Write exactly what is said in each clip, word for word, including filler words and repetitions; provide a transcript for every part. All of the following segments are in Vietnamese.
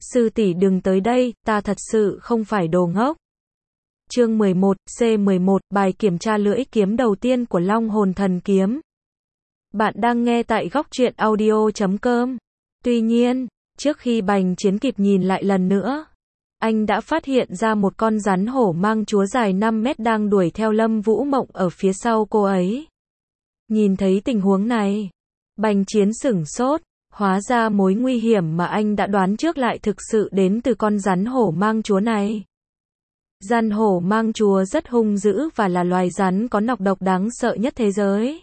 Sư tỷ đừng tới đây, ta thật sự không phải đồ ngốc. Chương mười một, C mười một, bài kiểm tra lưỡi kiếm đầu tiên của Long Hồn Thần Kiếm. Bạn đang nghe tại góc truyện audio chấm com. Tuy nhiên, trước khi Bành Chiến kịp nhìn lại lần nữa, anh đã phát hiện ra một con rắn hổ mang chúa dài năm mét đang đuổi theo Lâm Vũ Mộng ở phía sau cô ấy. Nhìn thấy tình huống này, Bành Chiến sửng sốt, hóa ra mối nguy hiểm mà anh đã đoán trước lại thực sự đến từ con rắn hổ mang chúa này. Rắn hổ mang chúa rất hung dữ và là loài rắn có nọc độc đáng sợ nhất thế giới.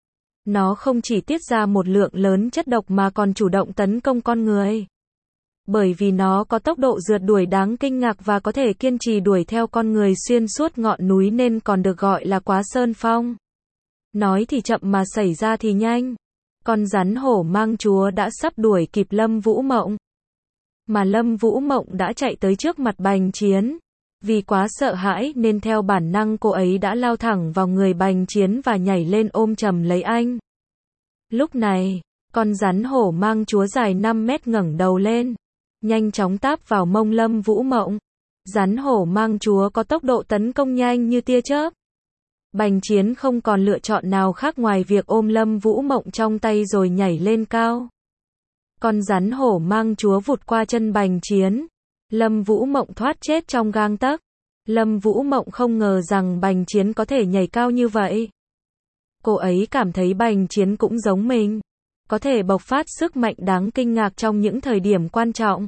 Nó không chỉ tiết ra một lượng lớn chất độc mà còn chủ động tấn công con người. Bởi vì nó có tốc độ rượt đuổi đáng kinh ngạc và có thể kiên trì đuổi theo con người xuyên suốt ngọn núi nên còn được gọi là Quá Sơn Phong. Nói thì chậm mà xảy ra thì nhanh. Con rắn hổ mang chúa đã sắp đuổi kịp Lâm Vũ Mộng. Mà Lâm Vũ Mộng đã chạy tới trước mặt Bành Chiến. Vì quá sợ hãi nên theo bản năng cô ấy đã lao thẳng vào người Bành Chiến và nhảy lên ôm chầm lấy anh. Lúc này, con rắn hổ mang chúa dài năm mét ngẩng đầu lên, nhanh chóng táp vào mông Lâm Vũ Mộng. Rắn hổ mang chúa có tốc độ tấn công nhanh như tia chớp. Bành Chiến không còn lựa chọn nào khác ngoài việc ôm Lâm Vũ Mộng trong tay rồi nhảy lên cao. Con rắn hổ mang chúa vụt qua chân Bành Chiến. Lâm Vũ Mộng thoát chết trong gang tấc. Lâm Vũ Mộng không ngờ rằng Bành Chiến có thể nhảy cao như vậy. Cô ấy cảm thấy Bành Chiến cũng giống mình, có thể bộc phát sức mạnh đáng kinh ngạc trong những thời điểm quan trọng.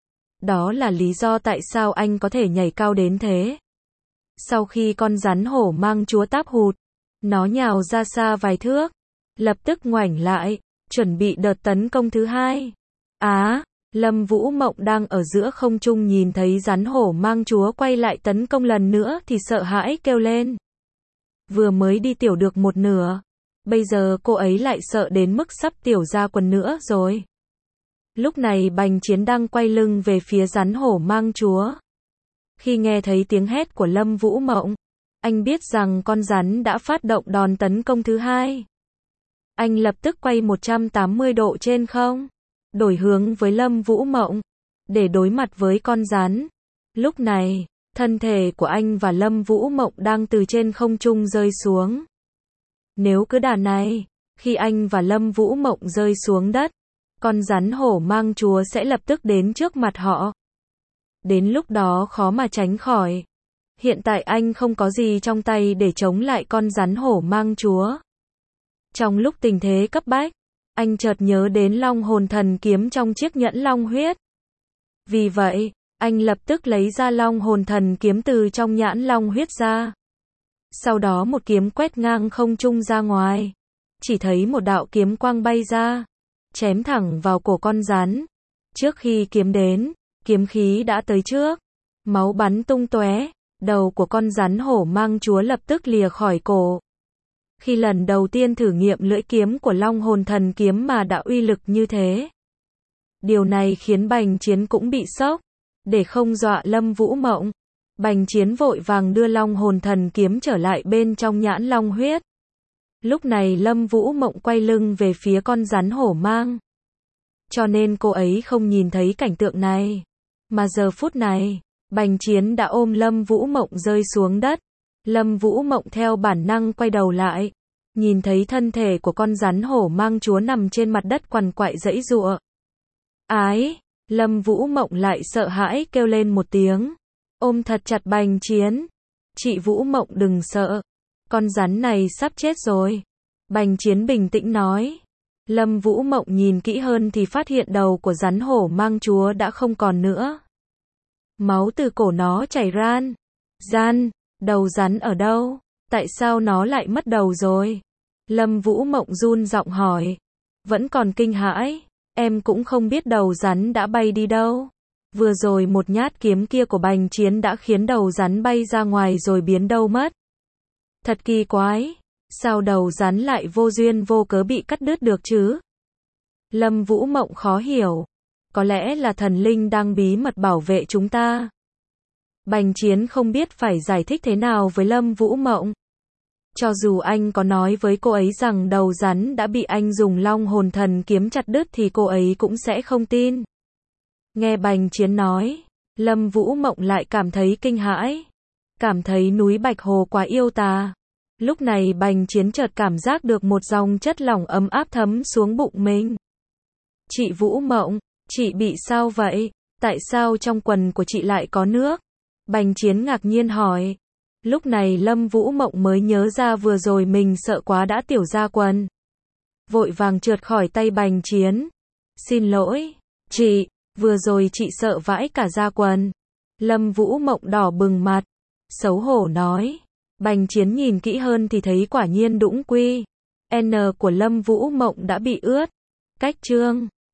Đó là lý do tại sao anh có thể nhảy cao đến thế. Sau khi con rắn hổ mang chúa táp hụt, nó nhào ra xa vài thước, lập tức ngoảnh lại, chuẩn bị đợt tấn công thứ hai. Á, Lâm Vũ Mộng đang ở giữa không trung nhìn thấy rắn hổ mang chúa quay lại tấn công lần nữa thì sợ hãi kêu lên. Vừa mới đi tiểu được một nửa, bây giờ cô ấy lại sợ đến mức sắp tiểu ra quần nữa rồi. Lúc này Bành Chiến đang quay lưng về phía rắn hổ mang chúa. Khi nghe thấy tiếng hét của Lâm Vũ Mộng, anh biết rằng con rắn đã phát động đòn tấn công thứ hai. Anh lập tức quay một trăm tám mươi độ trên không, đổi hướng với Lâm Vũ Mộng, để đối mặt với con rắn. Lúc này, thân thể của anh và Lâm Vũ Mộng đang từ trên không trung rơi xuống. Nếu cứ đà này, khi anh và Lâm Vũ Mộng rơi xuống đất, con rắn hổ mang chúa sẽ lập tức đến trước mặt họ. Đến lúc đó khó mà tránh khỏi. Hiện tại anh không có gì trong tay để chống lại con rắn hổ mang chúa. Trong lúc tình thế cấp bách, anh chợt nhớ đến Long Hồn Thần Kiếm trong chiếc nhẫn long huyết. Vì vậy, anh lập tức lấy ra Long Hồn Thần Kiếm từ trong nhãn long huyết ra. Sau đó một kiếm quét ngang không trung ra ngoài. Chỉ thấy một đạo kiếm quang bay ra, chém thẳng vào cổ con rắn. Trước khi kiếm đến, kiếm khí đã tới trước. Máu bắn tung tóe, đầu của con rắn hổ mang chúa lập tức lìa khỏi cổ. Khi lần đầu tiên thử nghiệm lưỡi kiếm của Long Hồn Thần Kiếm mà đã uy lực như thế. Điều này khiến Bành Chiến cũng bị sốc. Để không dọa Lâm Vũ Mộng, Bành Chiến vội vàng đưa Long Hồn Thần Kiếm trở lại bên trong nhãn long huyết. Lúc này Lâm Vũ Mộng quay lưng về phía con rắn hổ mang. Cho nên cô ấy không nhìn thấy cảnh tượng này. Mà giờ phút này, Bành Chiến đã ôm Lâm Vũ Mộng rơi xuống đất. Lâm Vũ Mộng theo bản năng quay đầu lại, nhìn thấy thân thể của con rắn hổ mang chúa nằm trên mặt đất quằn quại giãy giụa. Ái, Lâm Vũ Mộng lại sợ hãi kêu lên một tiếng, ôm thật chặt Bành Chiến. Chị Vũ Mộng đừng sợ, con rắn này sắp chết rồi. Bành Chiến bình tĩnh nói. Lâm Vũ Mộng nhìn kỹ hơn thì phát hiện đầu của rắn hổ mang chúa đã không còn nữa. Máu từ cổ nó chảy ran. Gian, đầu rắn ở đâu? Tại sao nó lại mất đầu rồi? Lâm Vũ Mộng run giọng hỏi. Vẫn còn kinh hãi, em cũng không biết đầu rắn đã bay đi đâu. Vừa rồi một nhát kiếm kia của Bành Chiến đã khiến đầu rắn bay ra ngoài rồi biến đâu mất. Thật kỳ quái, sao đầu rắn lại vô duyên vô cớ bị cắt đứt được chứ? Lâm Vũ Mộng khó hiểu. Có lẽ là thần linh đang bí mật bảo vệ chúng ta. Bành Chiến không biết phải giải thích thế nào với Lâm Vũ Mộng. Cho dù anh có nói với cô ấy rằng đầu rắn đã bị anh dùng Long Hồn Thần Kiếm chặt đứt thì cô ấy cũng sẽ không tin. Nghe Bành Chiến nói, Lâm Vũ Mộng lại cảm thấy kinh hãi. Cảm thấy núi Bạch Hồ quá yêu tà. Lúc này Bành Chiến chợt cảm giác được một dòng chất lỏng ấm áp thấm xuống bụng mình. Chị Vũ Mộng, chị bị sao vậy? Tại sao trong quần của chị lại có nước? Bành Chiến ngạc nhiên hỏi. Lúc này Lâm Vũ Mộng mới nhớ ra vừa rồi mình sợ quá đã tiểu ra quần. Vội vàng trượt khỏi tay Bành Chiến. Xin lỗi, chị, vừa rồi chị sợ vãi cả ra quần. Lâm Vũ Mộng đỏ bừng mặt, xấu hổ nói. Bành Chiến nhìn kỹ hơn thì thấy quả nhiên đũng quy N của Lâm Vũ Mộng đã bị ướt. Cách chương